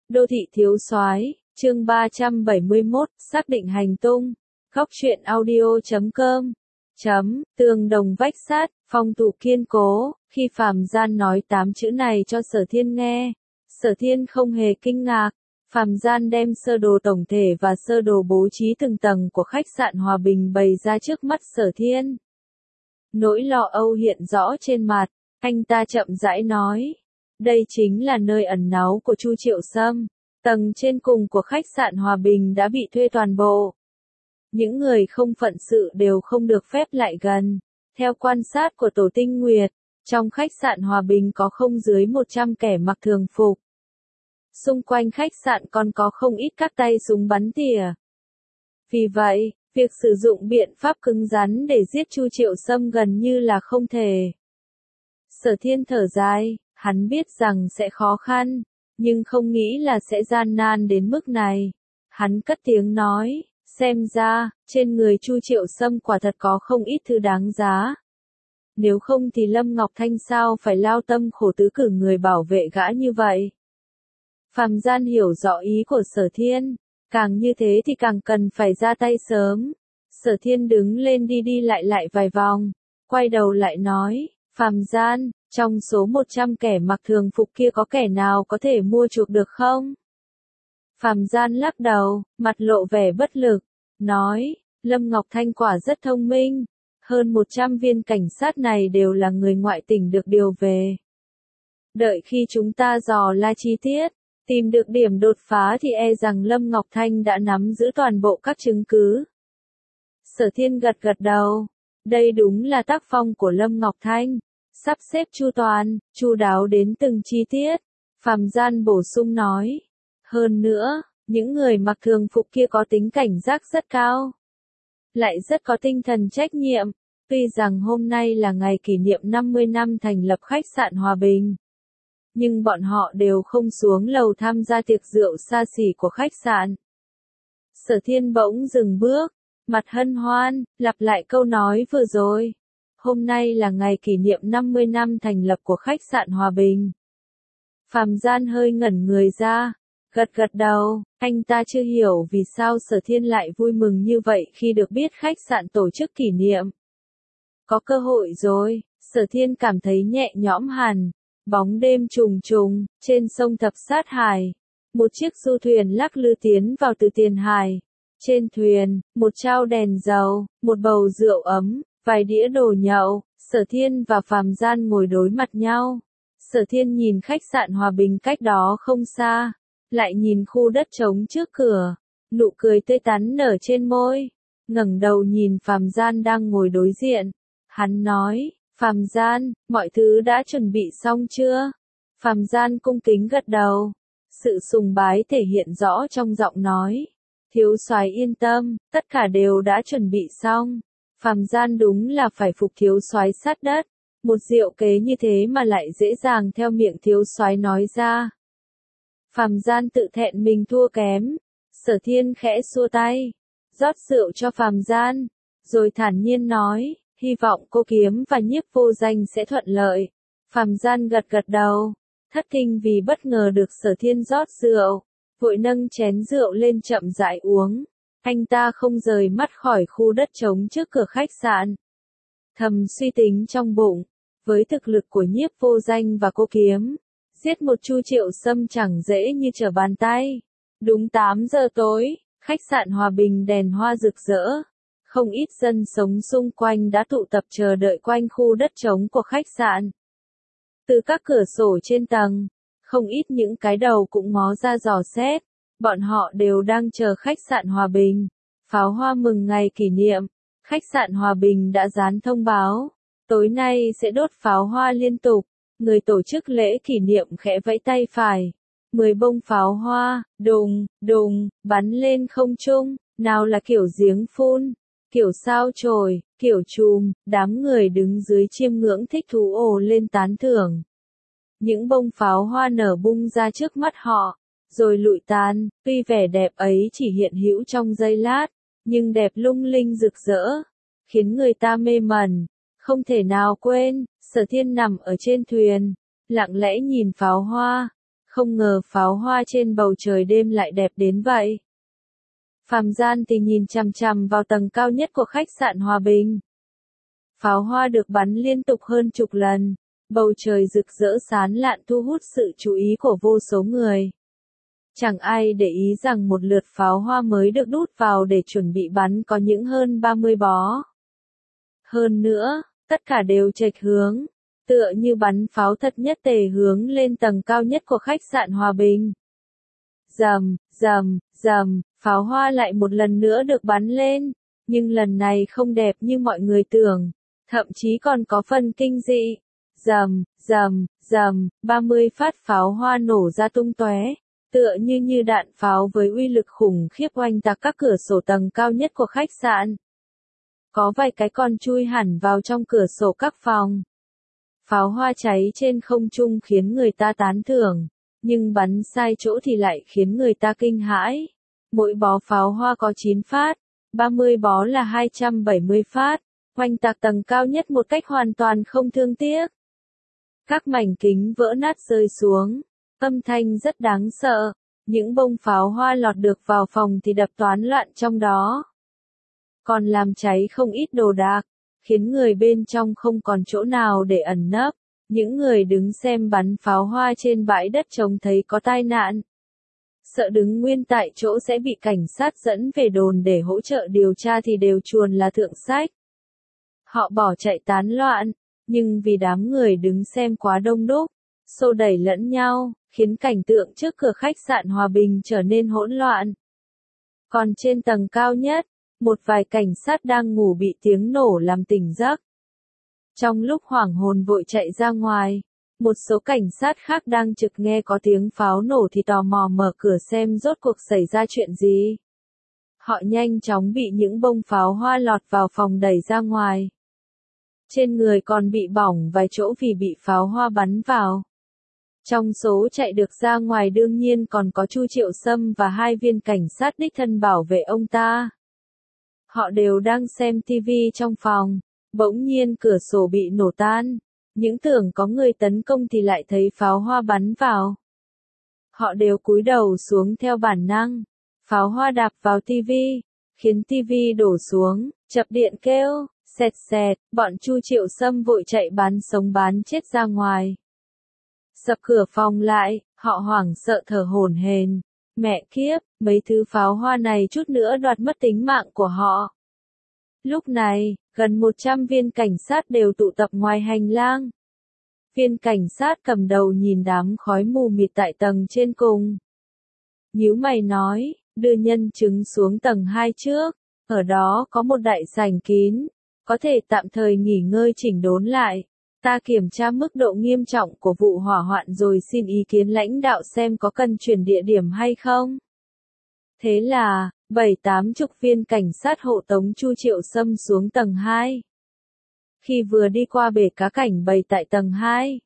Đô thị thiếu soái, chương 371, xác định hành tung. Góc truyện audio.com. Tường đồng vách sát, phong tụ kiên cố. Khi Phàm Gian nói 8 chữ này cho Sở Thiên nghe, Sở Thiên không hề kinh ngạc. Phàm Gian đem sơ đồ tổng thể và sơ đồ bố trí từng tầng của khách sạn Hòa Bình bày ra trước mắt Sở Thiên. Nỗi lo âu hiện rõ trên mặt, anh ta chậm rãi nói. Đây chính là nơi ẩn náu của Chu Triệu Sâm. Tầng trên cùng của khách sạn Hòa Bình đã bị thuê toàn bộ. Những người không phận sự đều không được phép lại gần. Theo quan sát của Tổ Tinh Nguyệt, trong khách sạn Hòa Bình có không dưới 100 kẻ mặc thường phục. Xung quanh khách sạn còn có không ít các tay súng bắn tỉa. Vì vậy, việc sử dụng biện pháp cứng rắn để giết Chu Triệu Sâm gần như là không thể. Sở Thiên thở dài, hắn biết rằng sẽ khó khăn, nhưng không nghĩ là sẽ gian nan đến mức này. Hắn cất tiếng nói, xem ra, trên người Chu Triệu Sâm quả thật có không ít thứ đáng giá. Nếu không thì Lâm Ngọc Thanh sao phải lao tâm khổ tứ cử người bảo vệ gã như vậy. Phàm Gian hiểu rõ ý của Sở Thiên, càng như thế thì càng cần phải ra tay sớm. Sở Thiên đứng lên đi đi lại vài vòng, quay đầu lại nói, Phàm Gian, trong số 100 kẻ mặc thường phục kia có kẻ nào có thể mua chuộc được không? Phàm Gian lắc đầu, mặt lộ vẻ bất lực, nói, Lâm Ngọc Thanh quả rất thông minh, hơn 100 viên cảnh sát này đều là người ngoại tỉnh được điều về. Đợi khi chúng ta dò la chi tiết, tìm được điểm đột phá thì e rằng Lâm Ngọc Thanh đã nắm giữ toàn bộ các chứng cứ. Sở Thiên gật đầu, đây đúng là tác phong của Lâm Ngọc Thanh. Sắp xếp chu toàn, chu đáo đến từng chi tiết. Phàm Gian bổ sung nói. Hơn nữa, những người mặc thường phục kia có tính cảnh giác rất cao. Lại rất có tinh thần trách nhiệm. Tuy rằng hôm nay là ngày kỷ niệm 50 năm thành lập khách sạn Hòa Bình. Nhưng bọn họ đều không xuống lầu tham gia tiệc rượu xa xỉ của khách sạn. Sở Thiên bỗng dừng bước, mặt hân hoan, lặp lại câu nói vừa rồi. Hôm nay là ngày kỷ niệm 50 năm thành lập của khách sạn Hòa Bình. Phàm Gian hơi ngẩn người ra, gật đầu, anh ta chưa hiểu vì sao Sở Thiên lại vui mừng như vậy khi được biết khách sạn tổ chức kỷ niệm. Có cơ hội rồi, Sở Thiên cảm thấy nhẹ nhõm hẳn, bóng đêm trùng trùng, trên sông Thập Sát Hải. Một chiếc du thuyền lắc lư tiến vào từ Tiền Hải. Trên thuyền, một chao đèn dầu, một bầu rượu ấm. Vài đĩa đồ nhậu, Sở Thiên và Phàm Gian ngồi đối mặt nhau. Sở Thiên nhìn khách sạn Hòa Bình cách đó không xa, lại nhìn khu đất trống trước cửa, nụ cười tươi tắn nở trên môi, ngẩng đầu nhìn Phàm Gian đang ngồi đối diện. Hắn nói, Phàm Gian, mọi thứ đã chuẩn bị xong chưa? Phàm Gian cung kính gật đầu, sự sùng bái thể hiện rõ trong giọng nói. Thiếu soái yên tâm, tất cả đều đã chuẩn bị xong. Phàm Gian đúng là phải phục thiếu soái sát đất, một diệu kế như thế mà lại dễ dàng theo miệng thiếu soái nói ra. Phàm Gian tự thẹn mình thua kém, Sở Thiên khẽ xua tay, rót rượu cho Phàm Gian, rồi thản nhiên nói, hy vọng cô Kiếm và Nhiếp Vô Danh sẽ thuận lợi. Phàm Gian gật đầu, thất kinh vì bất ngờ được Sở Thiên rót rượu, vội nâng chén rượu lên chậm rãi uống. Anh ta không rời mắt khỏi khu đất trống trước cửa khách sạn. Thầm suy tính trong bụng, với thực lực của Nhiếp Vô Danh và cô Kiếm, giết một Chu Triệu Sâm chẳng dễ như trở bàn tay. Đúng 8 giờ tối, khách sạn Hòa Bình đèn hoa rực rỡ. Không ít dân sống xung quanh đã tụ tập chờ đợi quanh khu đất trống của khách sạn. Từ các cửa sổ trên tầng, không ít những cái đầu cũng ngó ra dò xét. Bọn họ đều đang chờ khách sạn Hòa Bình. Pháo hoa mừng ngày kỷ niệm. Khách sạn Hòa Bình đã dán thông báo. Tối nay sẽ đốt pháo hoa liên tục. Người tổ chức lễ kỷ niệm khẽ vẫy tay phải. 10 bông pháo hoa, đùng, đùng, bắn lên không trung. Nào là kiểu giếng phun, kiểu sao chổi, kiểu chùm. Đám người đứng dưới chiêm ngưỡng thích thú ồ lên tán thưởng. Những bông pháo hoa nở bung ra trước mắt họ. Rồi lụi tàn, tuy vẻ đẹp ấy chỉ hiện hữu trong giây lát, nhưng đẹp lung linh rực rỡ, khiến người ta mê mẩn, không thể nào quên. Sở Thiên nằm ở trên thuyền, lặng lẽ nhìn pháo hoa, Không ngờ pháo hoa trên bầu trời đêm lại đẹp đến vậy. Phàm Gian thì nhìn chằm chằm vào tầng cao nhất của khách sạn Hòa Bình. Pháo hoa được bắn liên tục hơn chục lần, bầu trời rực rỡ sáng lạn thu hút sự chú ý của vô số người. Chẳng ai để ý rằng một lượt pháo hoa mới được đút vào để chuẩn bị bắn có những hơn 30 bó. Hơn nữa, tất cả đều chệch hướng, tựa như bắn pháo thật nhất tề hướng lên tầng cao nhất của khách sạn Hòa Bình. Rầm, rầm, rầm, pháo hoa lại một lần nữa được bắn lên, nhưng lần này không đẹp như mọi người tưởng, thậm chí còn có phần kinh dị. Rầm, rầm, rầm, 30 phát pháo hoa nổ ra tung tóe, tựa như đạn pháo với uy lực khủng khiếp oanh tạc các cửa sổ tầng cao nhất của khách sạn. Có vài cái còn chui hẳn vào trong cửa sổ các phòng. Pháo hoa cháy trên không trung khiến người ta tán thưởng, nhưng bắn sai chỗ thì lại khiến người ta kinh hãi. Mỗi bó pháo hoa có 9 phát, 30 bó là 270 phát, oanh tạc tầng cao nhất một cách hoàn toàn không thương tiếc. Các mảnh kính vỡ nát rơi xuống, âm thanh rất đáng sợ, những bông pháo hoa lọt được vào phòng thì đập toán loạn trong đó. Còn làm cháy không ít đồ đạc, khiến người bên trong không còn chỗ nào để ẩn nấp. Những người đứng xem bắn pháo hoa trên bãi đất trông thấy có tai nạn. Sợ đứng nguyên tại chỗ sẽ bị cảnh sát dẫn về đồn để hỗ trợ điều tra thì đều chuồn là thượng sách. Họ bỏ chạy tán loạn, nhưng vì đám người đứng xem quá đông đúc, xô đẩy lẫn nhau, khiến cảnh tượng trước cửa khách sạn Hòa Bình trở nên hỗn loạn. Còn trên tầng cao nhất, một vài cảnh sát đang ngủ bị tiếng nổ làm tỉnh giấc. Trong lúc hoảng hồn vội chạy ra ngoài, một số cảnh sát khác đang trực nghe có tiếng pháo nổ thì tò mò mở cửa xem rốt cuộc xảy ra chuyện gì. Họ nhanh chóng bị những bông pháo hoa lọt vào phòng đẩy ra ngoài. Trên người còn bị bỏng vài chỗ vì bị pháo hoa bắn vào. Trong số chạy được ra ngoài đương nhiên còn có Chu Triệu Sâm và 2 viên cảnh sát đích thân bảo vệ ông ta. Họ đều đang xem TV trong phòng, bỗng nhiên cửa sổ bị nổ tan. Những tưởng có người tấn công thì lại thấy pháo hoa bắn vào. Họ đều cúi đầu xuống theo bản năng. Pháo hoa đạp vào TV, khiến TV đổ xuống, chập điện kêu, xẹt xẹt, bọn Chu Triệu Sâm vội chạy bán sống bán chết ra ngoài. Sập cửa phòng lại, họ hoảng sợ thở hổn hển. Mẹ kiếp, mấy thứ pháo hoa này chút nữa đoạt mất tính mạng của họ. Lúc này, gần 100 viên cảnh sát đều tụ tập ngoài hành lang. Viên cảnh sát cầm đầu nhìn đám khói mù mịt tại tầng trên cùng. Nhíu mày nói, đưa nhân chứng xuống tầng 2 trước, ở đó có một đại sảnh kín, có thể tạm thời nghỉ ngơi chỉnh đốn lại. Ta kiểm tra mức độ nghiêm trọng của vụ hỏa hoạn rồi xin ý kiến lãnh đạo xem có cần chuyển địa điểm hay không. Thế là, 7-80 viên cảnh sát hộ tống Chu Triệu Sâm xuống tầng 2. Khi vừa đi qua bể cá cảnh bày tại tầng 2,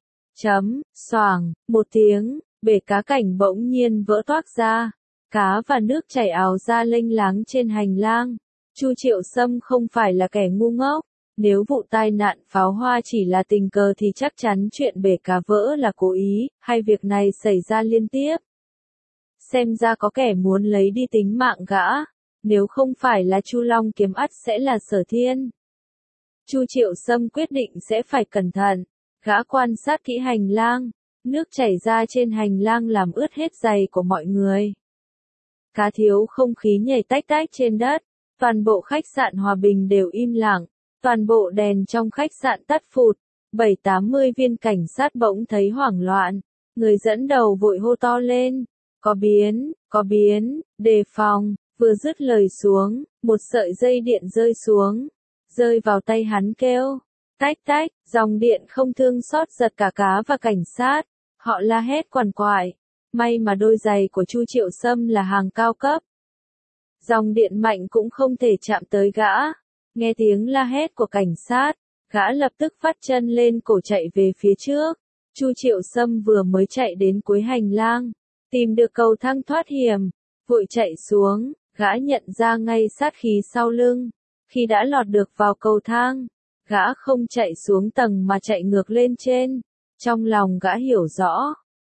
xoàng, một tiếng, bể cá cảnh bỗng nhiên vỡ toác ra, cá và nước chảy ào ra lênh láng trên hành lang. Chu Triệu Sâm không phải là kẻ ngu ngốc, nếu vụ tai nạn pháo hoa chỉ là tình cờ thì chắc chắn chuyện bể cá vỡ là cố ý, hay việc này xảy ra liên tiếp. Xem ra có kẻ muốn lấy đi tính mạng gã, nếu không phải là Chu Long Kiếm ắt sẽ là Sở Thiên. Chu Triệu Sâm quyết định sẽ phải cẩn thận, gã quan sát kỹ hành lang, nước chảy ra trên hành lang làm ướt hết giày của mọi người. Cá thiếu không khí nhảy tách tách trên đất, toàn bộ khách sạn Hòa Bình đều im lặng, toàn bộ đèn trong khách sạn tắt phụt, 7-80 viên cảnh sát bỗng thấy hoảng loạn, người dẫn đầu vội hô to lên, có biến, đề phòng, vừa dứt lời xuống, một sợi dây điện rơi xuống, rơi vào tay hắn kêu, tách tách, dòng điện không thương xót giật cả cá và cảnh sát, họ la hét quằn quại, may mà đôi giày của Chu Triệu Sâm là hàng cao cấp. Dòng điện mạnh cũng không thể chạm tới gã, nghe tiếng la hét của cảnh sát, gã lập tức vắt chân lên cổ chạy về phía trước, Chu Triệu Sâm vừa mới chạy đến cuối hành lang, tìm được cầu thang thoát hiểm, vội chạy xuống, gã nhận ra ngay sát khí sau lưng, khi đã lọt được vào cầu thang, gã không chạy xuống tầng mà chạy ngược lên trên, trong lòng gã hiểu rõ,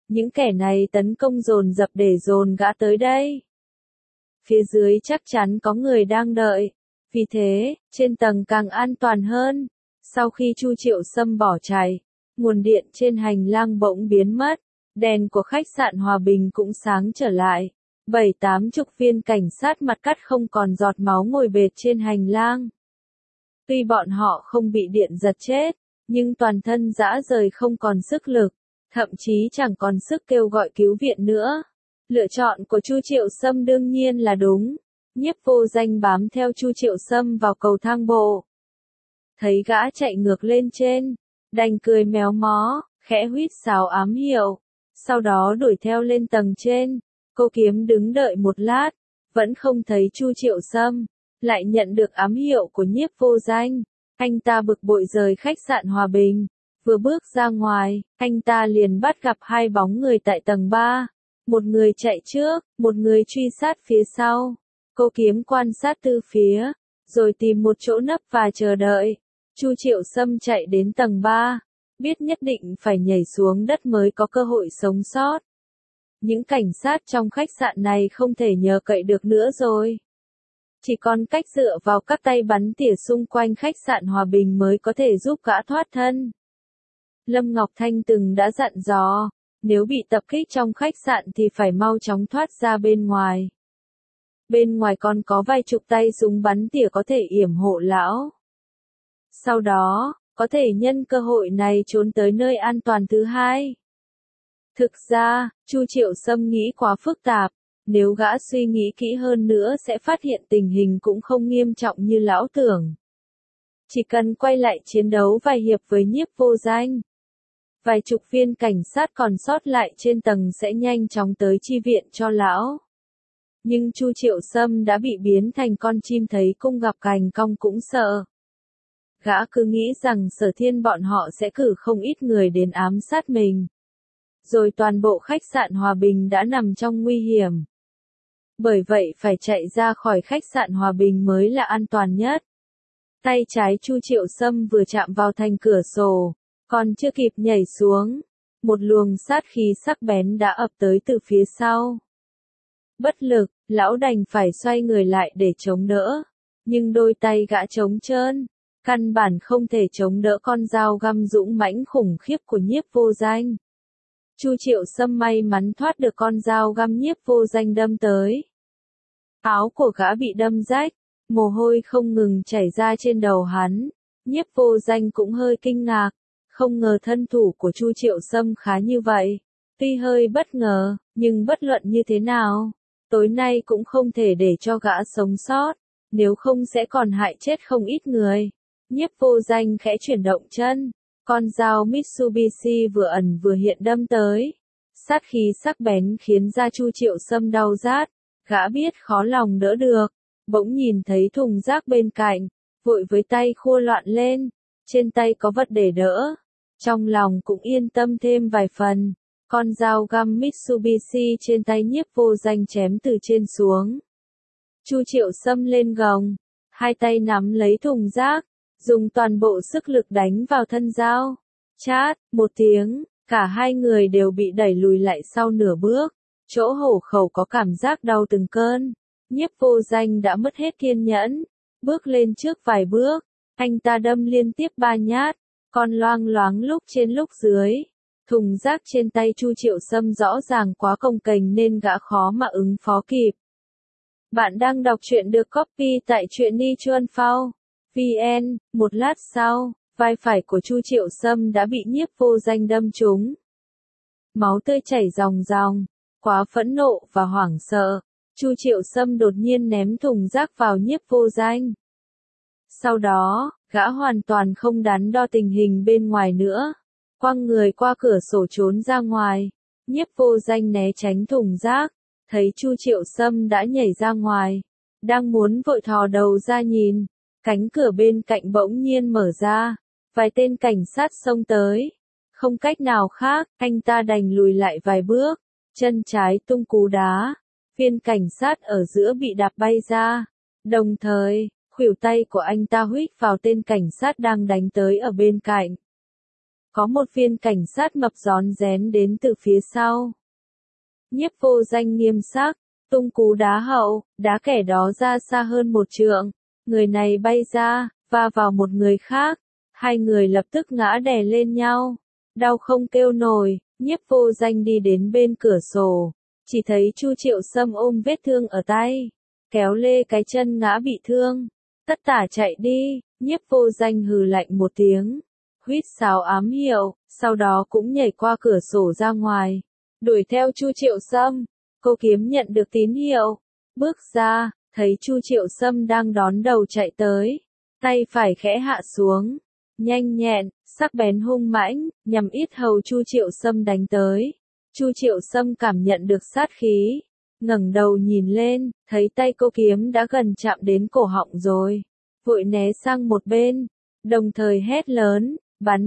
Những kẻ này tấn công dồn dập để dồn gã tới đây. Phía dưới chắc chắn có người đang đợi. Vì thế, trên tầng càng an toàn hơn. Sau khi Chu Triệu Sâm bỏ chạy, nguồn điện trên hành lang bỗng biến mất. Đèn của khách sạn Hòa Bình cũng sáng trở lại. 7-80 viên cảnh sát mặt cắt không còn giọt máu ngồi bệt trên hành lang. Tuy bọn họ không bị điện giật chết, nhưng toàn thân rã rời không còn sức lực, thậm chí chẳng còn sức kêu gọi cứu viện nữa. Lựa chọn của Chu Triệu Sâm đương nhiên là đúng. Nhiếp Vô Danh bám theo Chu Triệu Sâm vào cầu thang bộ. Thấy gã chạy ngược lên trên, đành cười méo mó, khẽ huýt sáo ám hiệu. Sau đó đuổi theo lên tầng trên. Cô Kiếm đứng đợi một lát, vẫn không thấy Chu Triệu Sâm, lại nhận được ám hiệu của Nhiếp Vô Danh. Anh ta bực bội rời khách sạn Hòa Bình. Vừa bước ra ngoài, anh ta liền bắt gặp hai bóng người tại tầng 3. Một người chạy trước, một người truy sát phía sau. Cô Kiếm quan sát từ phía, rồi tìm một chỗ nấp và chờ đợi. Chu Triệu Sâm chạy đến tầng 3, biết nhất định phải nhảy xuống đất mới có cơ hội sống sót. Những cảnh sát trong khách sạn này không thể nhờ cậy được nữa rồi. Chỉ còn cách dựa vào các tay bắn tỉa xung quanh khách sạn Hòa Bình mới có thể giúp gã thoát thân. Lâm Ngọc Thanh từng đã dặn dò, nếu bị tập kích trong khách sạn thì phải mau chóng thoát ra bên ngoài. Bên ngoài còn có vài chục tay súng bắn tỉa có thể yểm hộ lão. Sau đó, có thể nhân cơ hội này trốn tới nơi an toàn thứ hai. Thực ra, Chu Triệu Sâm nghĩ quá phức tạp, nếu gã suy nghĩ kỹ hơn nữa sẽ phát hiện tình hình cũng không nghiêm trọng như lão tưởng. Chỉ cần quay lại chiến đấu vài hiệp với Nhiếp Vô Danh, vài chục viên cảnh sát còn sót lại trên tầng sẽ nhanh chóng tới chi viện cho lão. Nhưng Chu Triệu Sâm đã bị biến thành con chim thấy cung gặp cành cong cũng sợ. Gã cứ nghĩ rằng Sở Thiên bọn họ sẽ cử không ít người đến ám sát mình. Rồi toàn bộ khách sạn Hòa Bình đã nằm trong nguy hiểm. Bởi vậy phải chạy ra khỏi khách sạn Hòa Bình mới là an toàn nhất. Tay trái Chu Triệu Sâm vừa chạm vào thành cửa sổ, còn chưa kịp nhảy xuống, một luồng sát khí sắc bén đã ập tới từ phía sau. Bất lực, lão đành phải xoay người lại để chống đỡ, nhưng đôi tay gã trống trơn, căn bản không thể chống đỡ con dao găm dũng mãnh khủng khiếp của Nhiếp Vô Danh. Chu Triệu Sâm may mắn thoát được con dao găm Nhiếp Vô Danh đâm tới. Áo của gã bị đâm rách, mồ hôi không ngừng chảy ra trên đầu hắn. Nhiếp Vô Danh cũng hơi kinh ngạc, không ngờ thân thủ của Chu Triệu Sâm khá như vậy. Tuy hơi bất ngờ, nhưng bất luận như thế nào, tối nay cũng không thể để cho gã sống sót, nếu không sẽ còn hại chết không ít người. Nhiếp Vô Danh khẽ chuyển động chân, con dao Mitsubishi vừa ẩn vừa hiện đâm tới. Sát khí sắc bén khiến da Chu Triệu Sâm đau rát, gã biết khó lòng đỡ được, bỗng nhìn thấy thùng rác bên cạnh, vội với tay khua loạn lên, trên tay có vật để đỡ. Trong lòng cũng yên tâm thêm vài phần, con dao găm Mitsubishi trên tay Nhiếp Vô Danh chém từ trên xuống. Chu Triệu Sâm lên gồng, hai tay nắm lấy thùng rác, dùng toàn bộ sức lực đánh vào thân dao. Chát, một tiếng, cả hai người đều bị đẩy lùi lại sau nửa bước, chỗ hổ khẩu có cảm giác đau từng cơn. Nhiếp Vô Danh đã mất hết kiên nhẫn, bước lên trước vài bước, anh ta đâm liên tiếp 3 nhát, con loang loáng lúc trên lúc dưới. Thùng rác trên tay Chu Triệu Sâm rõ ràng quá cồng kềnh nên gã khó mà ứng phó kịp. Bạn đang đọc truyện được copy tại truyện.nichuanphao. VN, một lát sau, vai phải của Chu Triệu Sâm đã bị Nhiếp Vô Danh đâm trúng. Máu tươi chảy ròng ròng, quá phẫn nộ và hoảng sợ, Chu Triệu Sâm đột nhiên ném thùng rác vào Nhiếp Vô Danh. Sau đó, gã hoàn toàn không đắn đo tình hình bên ngoài nữa, quăng người qua cửa sổ trốn ra ngoài. Nhiếp Vô Danh né tránh thùng rác, thấy Chu Triệu Sâm đã nhảy ra ngoài, đang muốn vội thò đầu ra nhìn. Cánh cửa bên cạnh bỗng nhiên mở ra, vài tên cảnh sát xông tới. Không cách nào khác, anh ta đành lùi lại vài bước, chân trái tung cú đá. Viên cảnh sát ở giữa bị đạp bay ra. Đồng thời, khuỷu tay của anh ta huých vào tên cảnh sát đang đánh tới ở bên cạnh. có một viên cảnh sát mập rón rén đến từ phía sau. Nhiếp Vô Danh nghiêm sắc, tung cú đá hậu, đá kẻ đó ra xa hơn 1 trượng, người này bay ra, va vào một người khác, hai người lập tức ngã đè lên nhau, đau không kêu nổi. Nhiếp Vô Danh đi đến bên cửa sổ, chỉ thấy Chu Triệu Sâm ôm vết thương ở tay, kéo lê cái chân ngã bị thương. Tất tả chạy đi. Nhiếp Vô Danh hừ lạnh một tiếng, huýt sáo ám hiệu, sau đó cũng nhảy qua cửa sổ ra ngoài, đuổi theo Chu Triệu Sâm. Cô Kiếm nhận được tín hiệu, bước ra, thấy Chu Triệu Sâm đang đón đầu chạy tới, tay phải khẽ hạ xuống, nhanh nhẹn, sắc bén hung mãnh, nhằm yết hầu Chu Triệu Sâm đánh tới. Chu Triệu Sâm cảm nhận được sát khí, ngẩng đầu nhìn lên, thấy tay cô Kiếm đã gần chạm đến cổ họng rồi, vội né sang một bên, đồng thời hét lớn,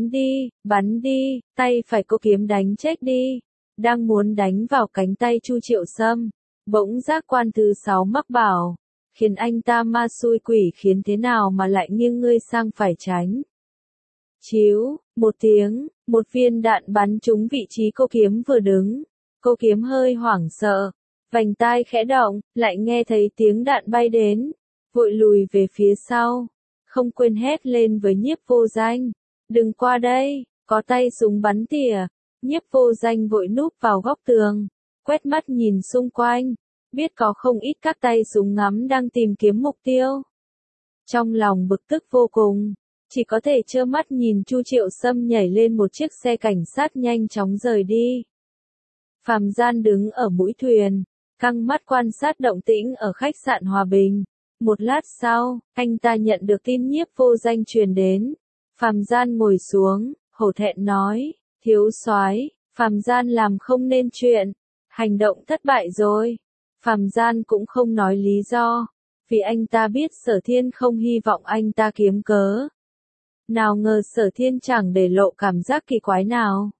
bắn đi, tay phải cô Kiếm đánh chết đi, đang muốn đánh vào cánh tay Chu Triệu Sâm, bỗng giác quan thứ 6 mắc bảo, khiến anh ta ma xui quỷ khiến thế nào mà lại nghiêng ngươi sang phải tránh. Chíu, một tiếng, một viên đạn bắn trúng vị trí cô Kiếm vừa đứng, cô Kiếm hơi hoảng sợ, vành tai khẽ động, lại nghe thấy tiếng đạn bay đến, vội lùi về phía sau, không quên hét lên với Nhiếp Vô Danh, đừng qua đây, có tay súng bắn tỉa. Nhiếp Vô Danh vội núp vào góc tường, quét mắt nhìn xung quanh, biết có không ít các tay súng ngắm đang tìm kiếm mục tiêu. Trong lòng bực tức vô cùng, chỉ có thể trơ mắt nhìn Chu Triệu Sâm nhảy lên một chiếc xe cảnh sát nhanh chóng rời đi. Phàm Gian đứng ở mũi thuyền, căng mắt quan sát động tĩnh ở khách sạn Hòa Bình. Một lát sau, anh ta nhận được tin Nhiếp Vô Danh truyền đến. Phàm Gian ngồi xuống, hổ thẹn nói, thiếu soái, Phàm Gian làm không nên chuyện, hành động thất bại rồi. Phàm Gian cũng không nói lý do, vì anh ta biết Sở Thiên không hy vọng anh ta kiếm cớ. Nào ngờ Sở Thiên chẳng để lộ cảm giác kỳ quái nào.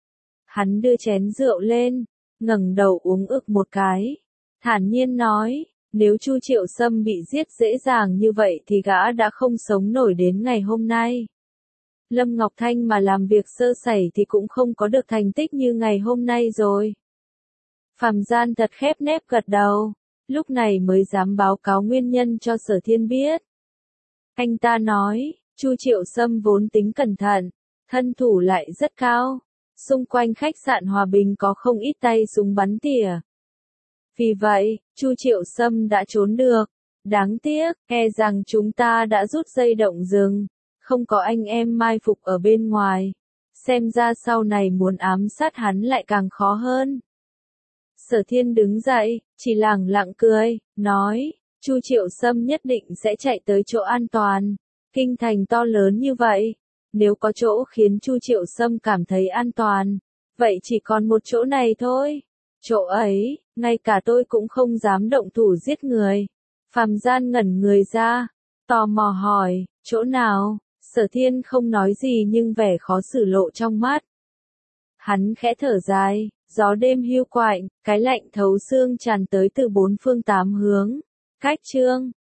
Hắn đưa chén rượu lên, ngẩng đầu uống ực một cái, thản nhiên nói, nếu Chu Triệu Sâm bị giết dễ dàng như vậy thì gã đã không sống nổi đến ngày hôm nay. Lâm Ngọc Thanh mà làm việc sơ sẩy thì cũng không có được thành tích như ngày hôm nay rồi. Phàm Gian thật khép nép gật đầu, lúc này mới dám báo cáo nguyên nhân cho Sở Thiên biết. Anh ta nói, Chu Triệu Sâm vốn tính cẩn thận, thân thủ lại rất cao, xung quanh khách sạn Hòa Bình có không ít tay súng bắn tỉa. Vì vậy, Chu Triệu Sâm đã trốn được, đáng tiếc, e rằng chúng ta đã rút dây động rừng. Không có anh em mai phục ở bên ngoài, xem ra sau này muốn ám sát hắn lại càng khó hơn. Sở Thiên đứng dậy, chỉ lẳng lặng cười, nói, Chu Triệu Sâm nhất định sẽ chạy tới chỗ an toàn. Kinh thành to lớn như vậy, nếu có chỗ khiến Chu Triệu Sâm cảm thấy an toàn, vậy chỉ còn một chỗ này thôi. Chỗ ấy, ngay cả tôi cũng không dám động thủ giết người. Phàm Gian ngẩn người ra, tò mò hỏi, chỗ nào? Sở Thiên không nói gì nhưng vẻ khó xử lộ trong mắt. Hắn khẽ thở dài, gió đêm hiu quạnh, cái lạnh thấu xương tràn tới từ 4 phương 8 hướng. Cách chương